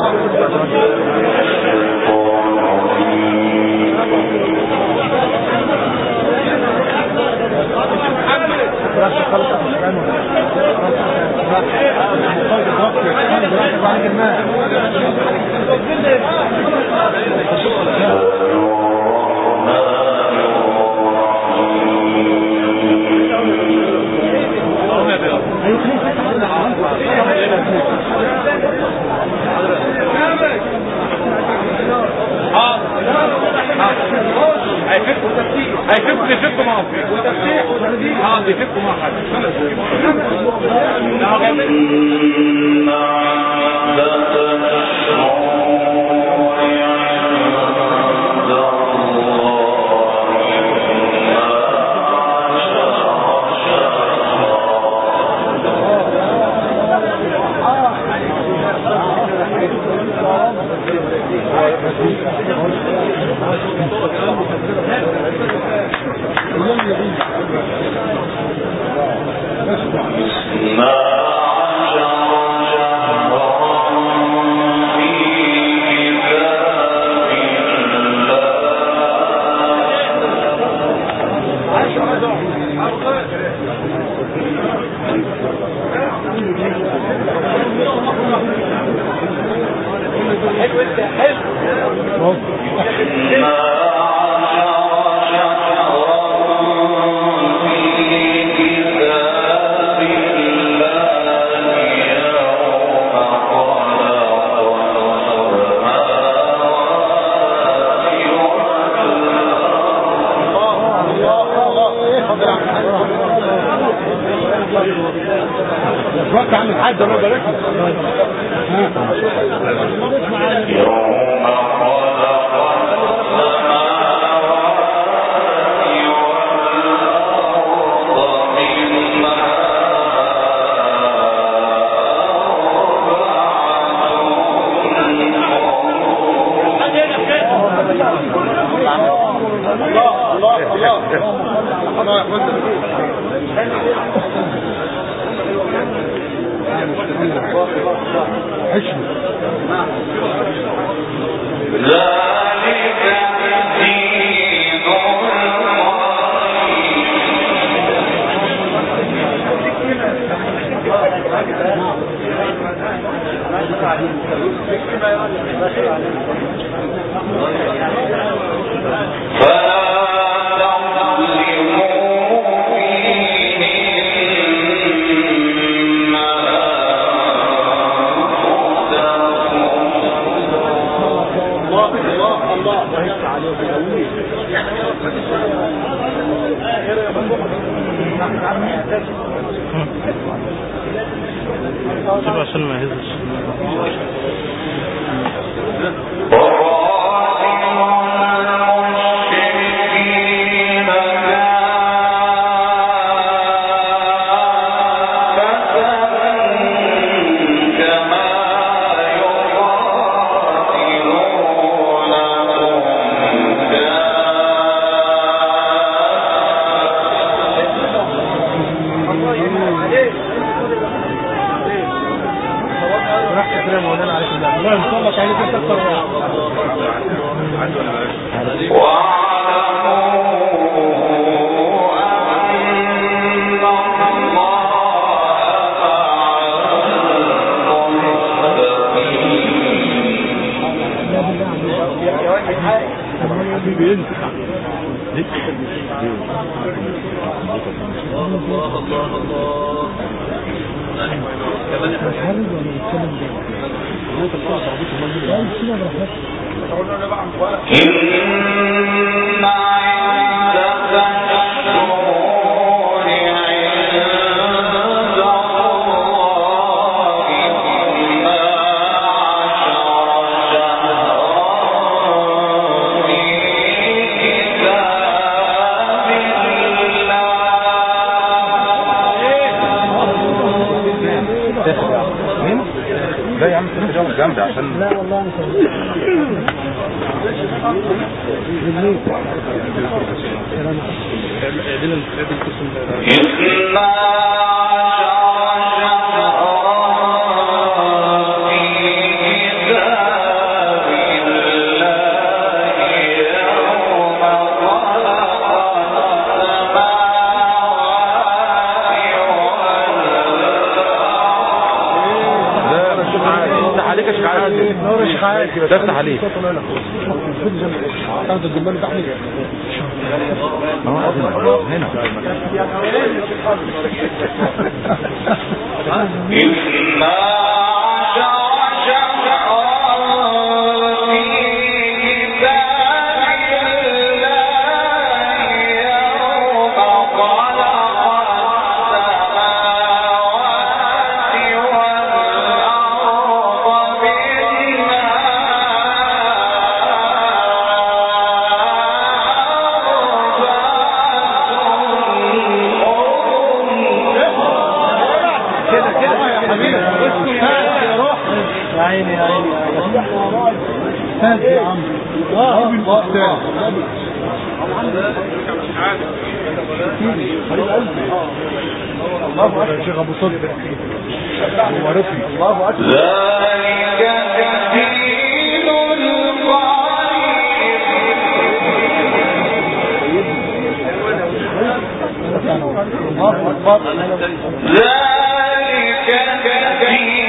عشان ما يهزش. جامدة عشان لا والله مش إنا عليك يا شيخ عادل. نور يا شيخ عادل. تفتح عليك. هذا الجمال تحليل. هنا. هات يا عم الله يا شيخ ابو صدق وعرفني الله اكبر. ذلك تكفير الله اكبر. ذلك تكفير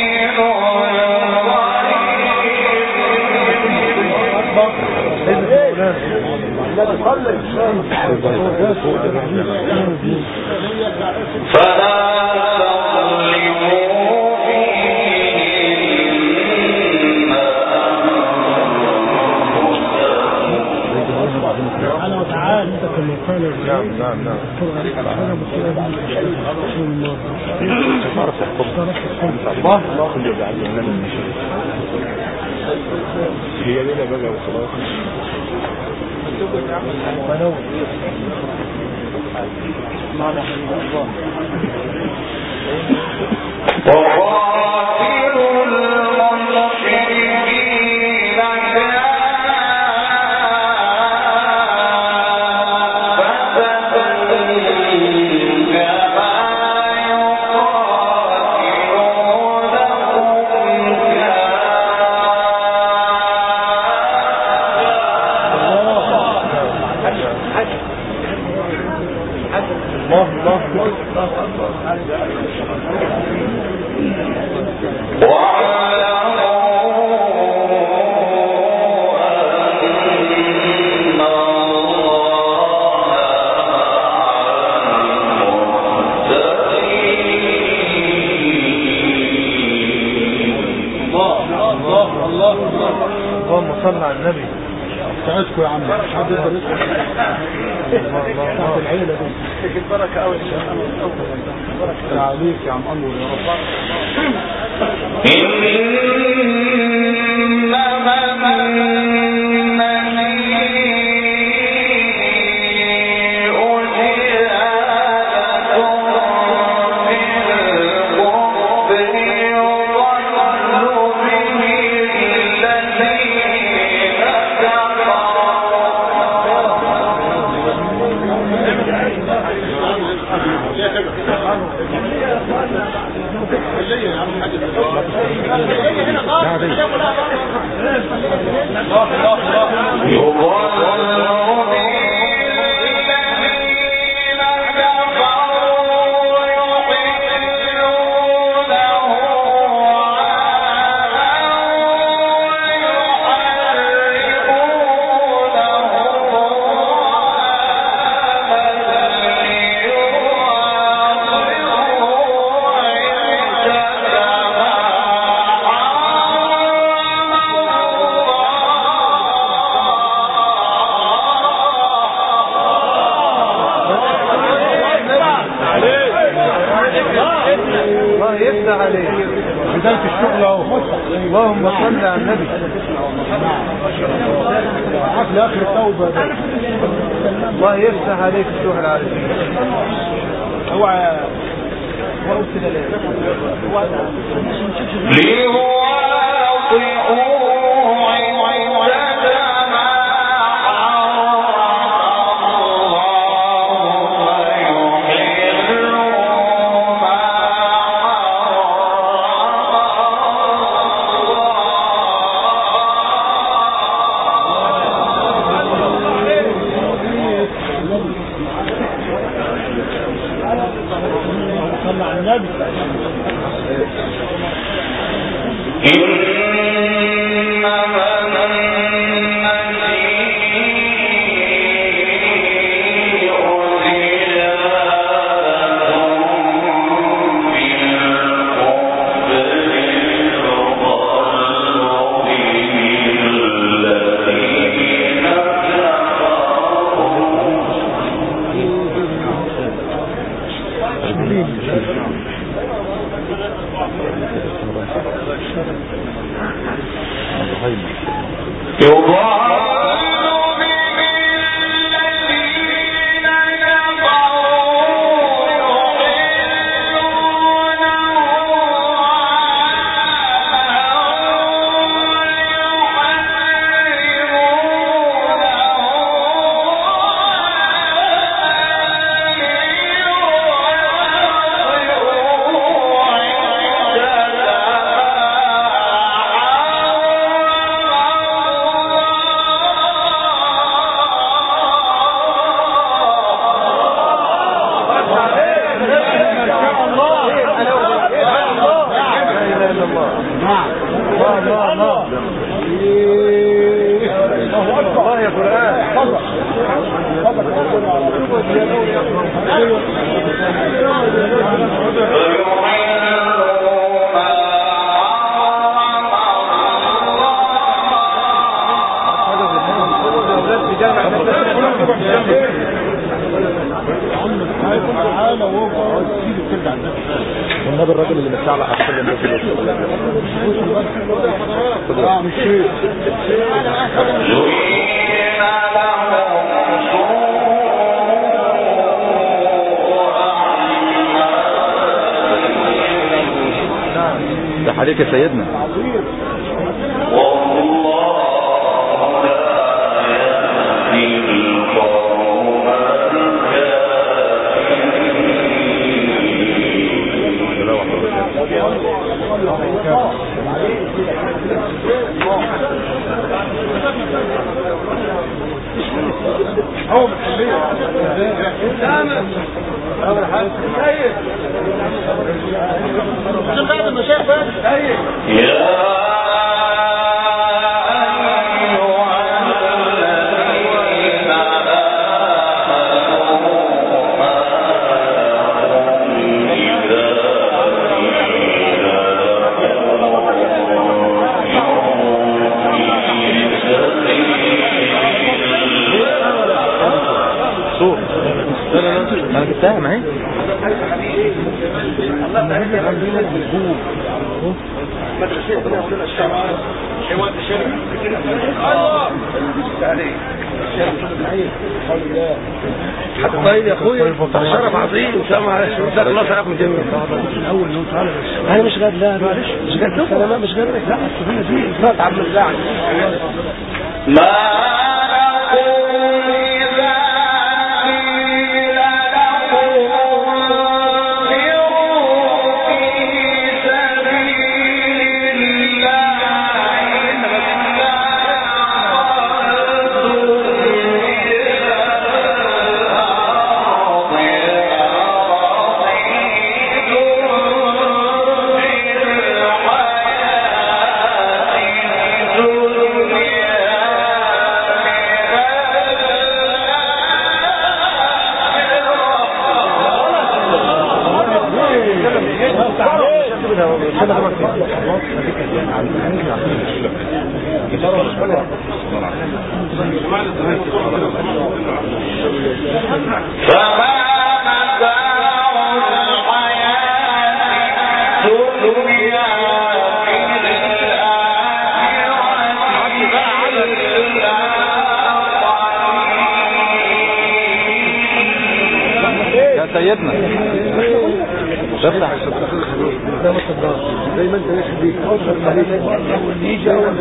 هي ليلة بقى وخلاص. اللهم صل على النبي. ساعدكم يا عم. حد يقدر يدخل العيله دي. البركه قوي ان شاء الله. بركه عليك يا عم انور يا رب. بداية الشغل اهو. اللهم صل على النبي. عقل اخر التوبة ده. الله يفتح عليك الشغل العارفين. اوعى وقت كده ليه هو والنبي الراجل اللي متشعلق على كل الناس ده عليك يا سيدنا. انا جبتها معي طيب يا اخويا شرف عظيم سامع ده خلاص يا ابو جميل الاول نوم تعالى بس انا مش غاد لا معلش مش غاد انا مش غاد لا السفينه دي افراط عم الزعل ما سيدنا زي ما انت ماشي بيه يجي اول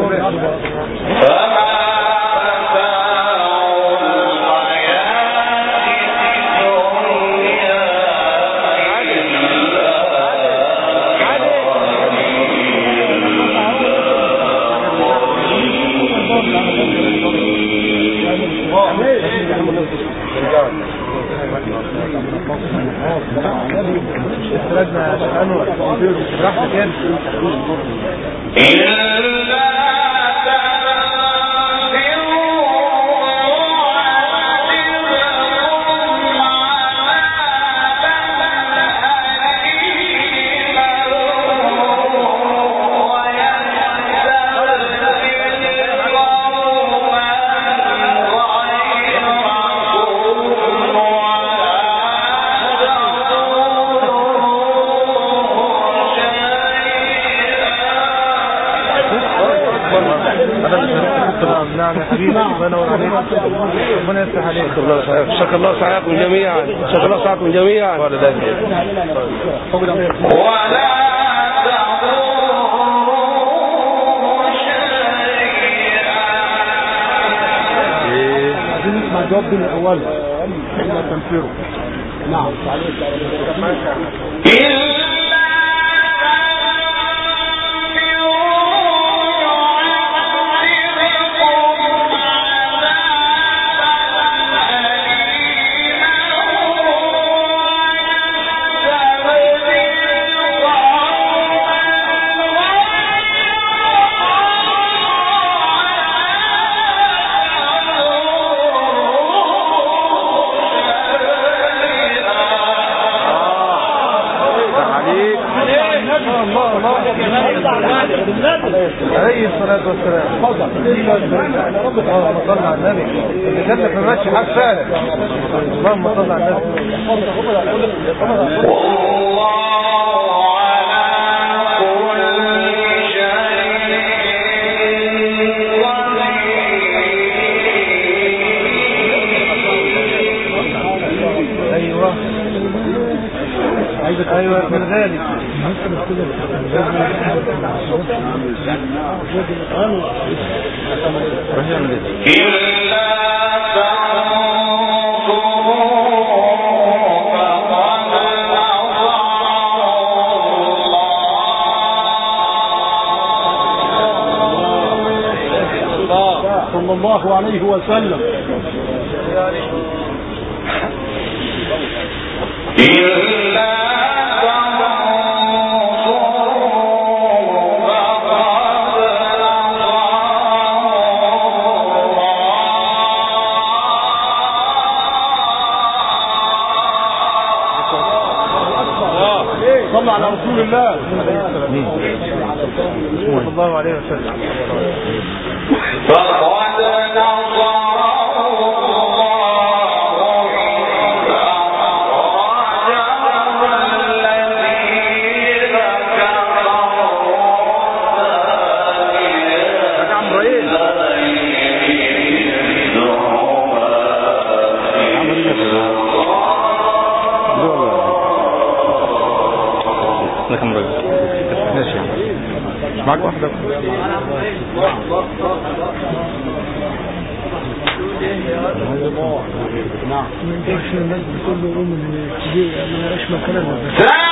شكر الله سعيكم جميعا، شكر الله سعيكم جميعا. ولا نسمع الجواب من الاول الى تنفيره. نعم عليه الصلاة والسلام. اللهم صل على النبي. اللي في المشي حاج فعلا. اللهم صل على النبي. ايوه من غالي صلى الله عليه وسلم. صلى على رسول الله صلى الله عليه وسلم. معك واحدة نعم من داخل الناس بكل يوم اللي ما يعيش مكاننا.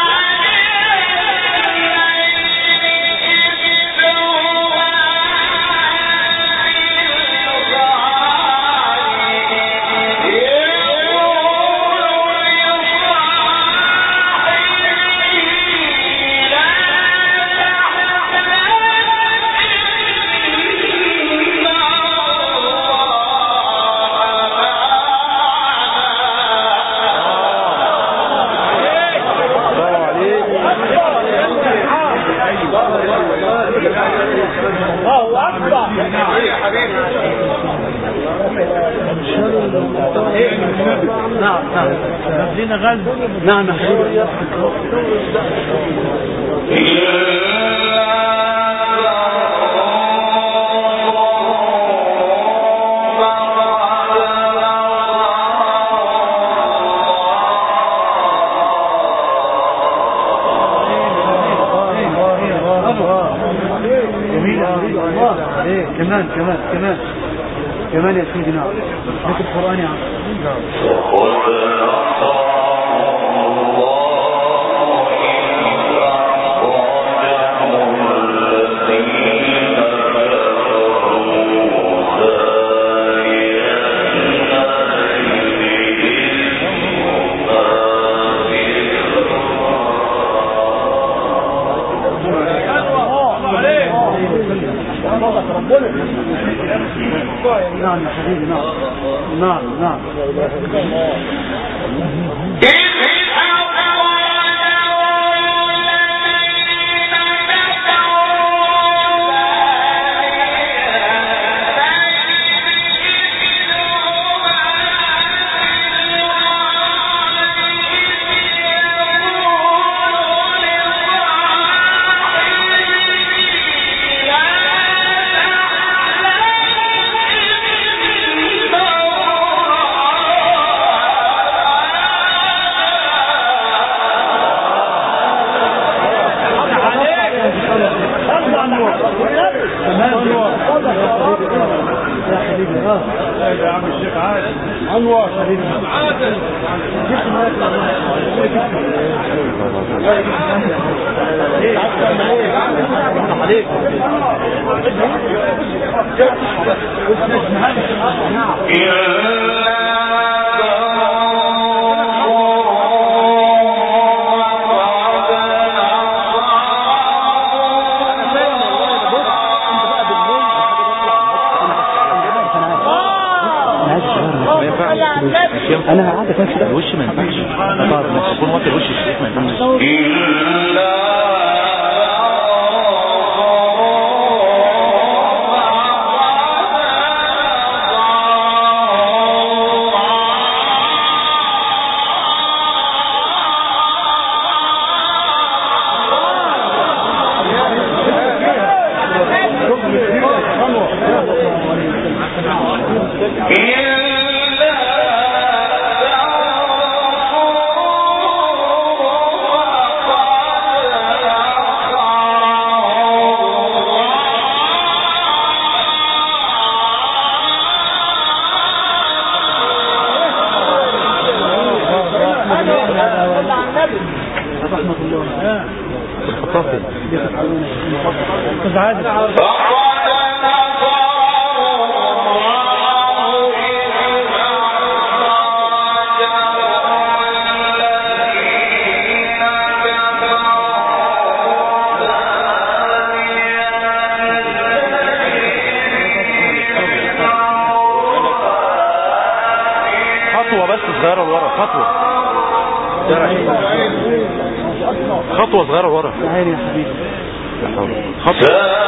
نعم لينا غاز. نعم كمان يا سيدنا ذكر القرآن يا نعم يا حبيبي نعم نعم يا عم الشيخ عادل انور عادل انا قاعد كده الوش ما ينفعش لما تكون واكل وش الشيخ ما ينفعش خطوة صغيرة ورا تعالي يا حبيبي خطوة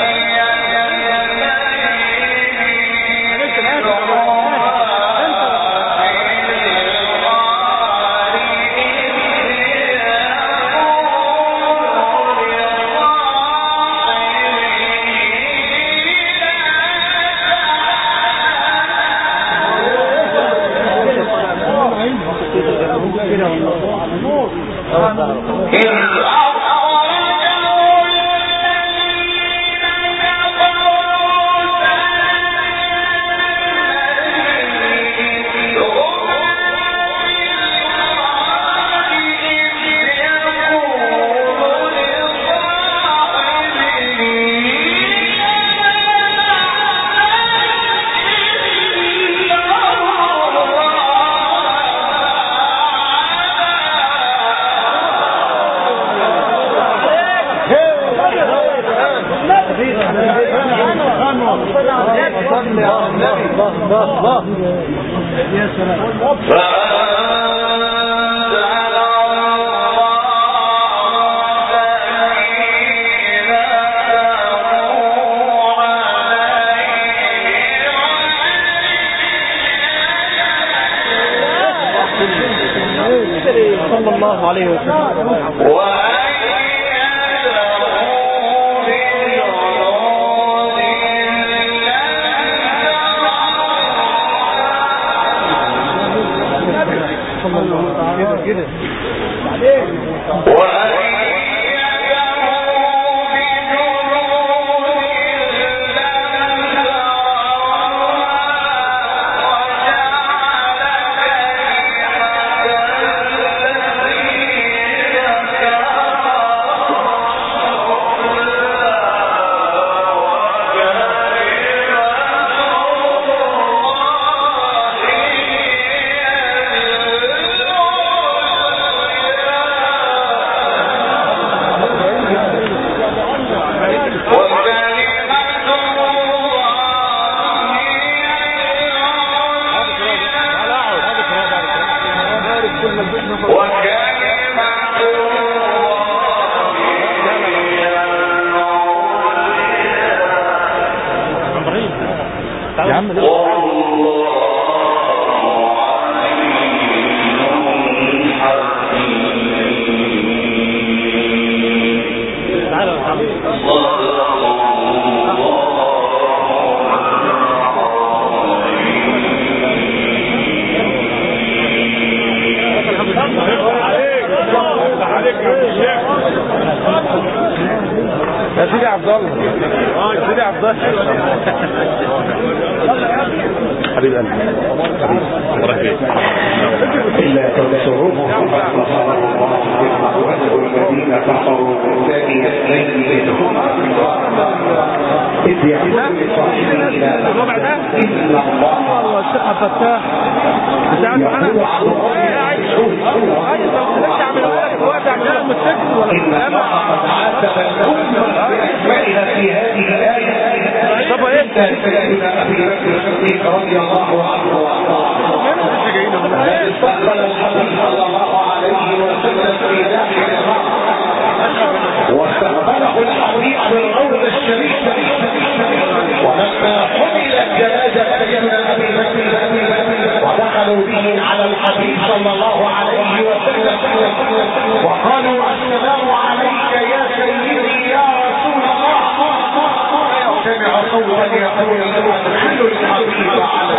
يا سلام صلى الله عليه وسلم كده يا عم لا يا سيدي عبد الله يا سيدي عبد الله حبيب قلبي إلا تنصروه الذين كفروا ثاني اثنين إذ يقول إن الله والثقة فتاح بتاعت معانا إن الله قد عاتب الأمة بأسمائها في هذه الآية سيدنا أبي بكر الصديق رضي الله عنه الذي استقبل الحبيب صلى الله عليه وسلم في داخل الرحم واستقبله الحبيب بالروض الشريف ولما حملت جنازة سيدنا أبي بكر ودخلوا به على الحبيب صلى الله عليه وسلم وقالوا السلام عليك يا سيدي يا رسول الله سمع صوتا يقول ادخلوا الحبيب على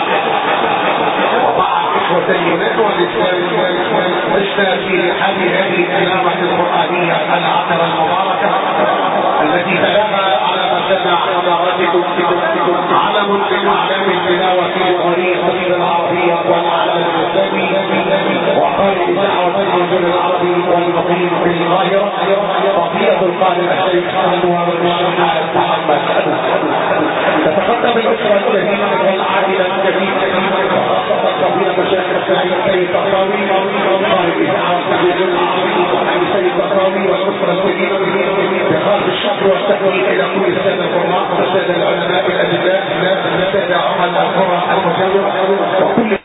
وضع الإخوة اليونان والإسلام عشنا في رحاب هذه التلاوة القرآنية العطرة المباركة التي تلاها على مسمع حضارتكم علم من أعلام التلاوة في طريقة العربية والعالم الإسلامي وقائد دعوة الرجل العربي والمقيم في القاهرة رفيق القائد الشيخ أنور الشيخ محمد تتقدم الأسرة الكريمة والعائلة الكريمة فضيلة الشيخ السعيد سيد الطاوي قائد دعوة الرجل العربي سيد الطاوي والأسرة الكريمة بخاف الشكر والتقويم إلى كل السادة القراء والسادة العلماء الأجلاء السادة عمل القرى المجاورة وكل